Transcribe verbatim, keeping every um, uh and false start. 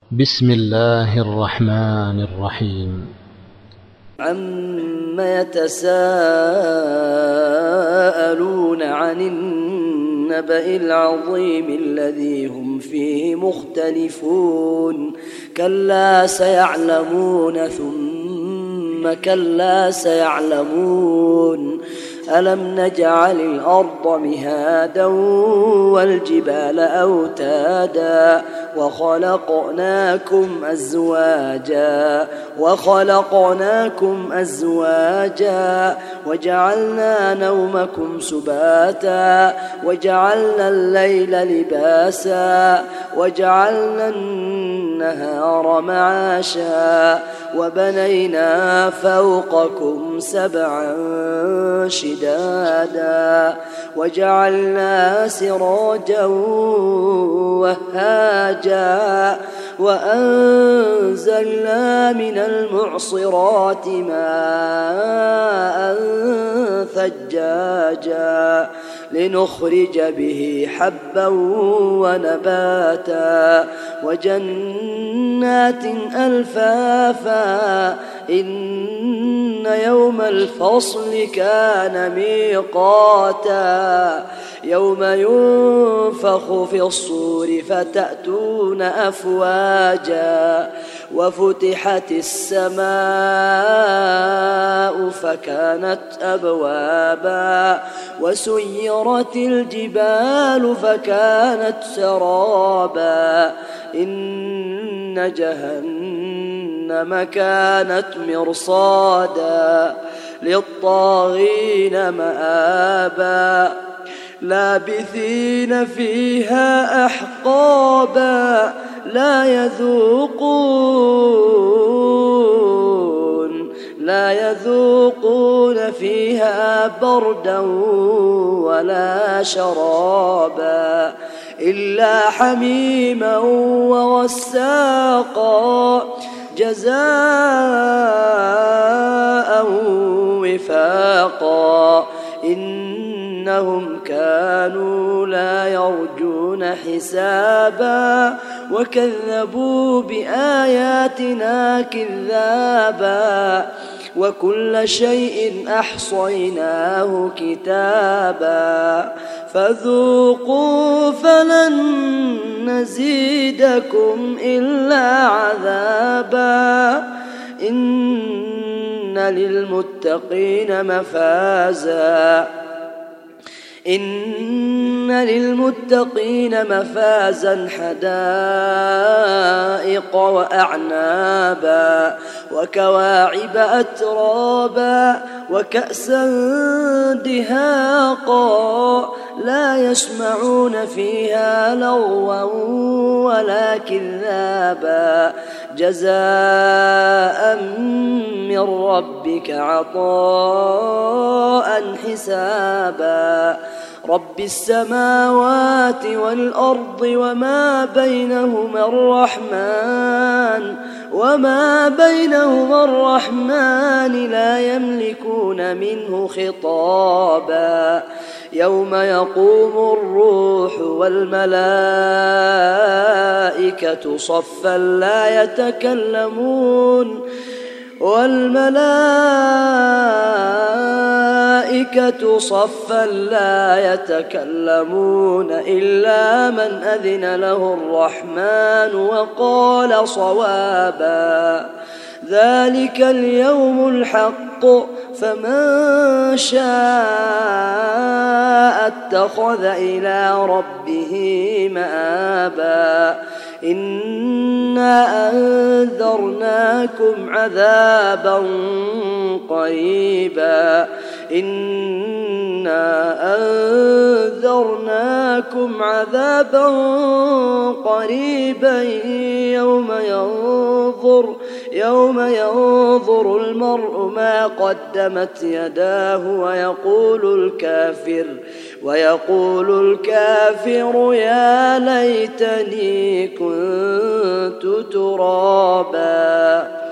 بسم الله الرحمن الرحيم. عم يتساءلون عن النبأ العظيم الذي هم فيه مختلفون كلا سيعلمون ثم كلا سيعلمون ألم نجعل الأرض مهادا والجبال أوتادا وخلقناكم أزواجا وخلقناكم أزواجا وجعلنا نومكم سباتا وجعلنا الليل لباسا وجعلنا النهار معاشا وبنينا فوقكم سبعا شدادا وجعلنا سراجا وهاجا وأنزلنا من المعصرات ماء ثجاجا لنخرج به حبا ونباتا وجنات ألفافا إن يوم الفصل كان ميقاتا يوم ينفخ في الصور فتأتون أفواجا وفتحت السماء فكانت أبوابا وسيرت الجبال فكانت سرابا إن جهنم كانت مرصادا للطاغين مآبا لابثين فيها أحقابا لا يذوقون لا يذوقون فيها بردا ولا شرابا إلا حميما وغساقا جزاء وفاقا إنهم كانوا لا يرجون حسابا وكذبوا بآياتنا كذابا وكل شيء أحصيناه كتابا فذوقوا فلن نزيدكم إلا عذابا إن للمتقين مفازا إن للمتقين مفازا حدائق وأعنابا وكواعب أترابا وكأسا دهاقا لا يسمعون فيها لغوا ولا كذابا جزاء من ربك عطاء حسابا رب السماوات والأرض وما بينهما الرحمن وما بينهما الرحمن لا يملكون منه خطابا يوم يقوم الروح والملائكة صفا لا يتكلمون والملائكة صفا لا يتكلمون إلا من أذن له الرحمن وقال صوابا ذلك اليوم الحق فمن شاء اتخذ إلى ربه مآبا إنا أنذرناكم عذابا قريبا إنا أنذرناكم عذابا قريبا يوم ينظر يوم ينظر المرء ما قدمت يداه ويقول الكافر ويقول الكافر يا ليتني كنت ترابا.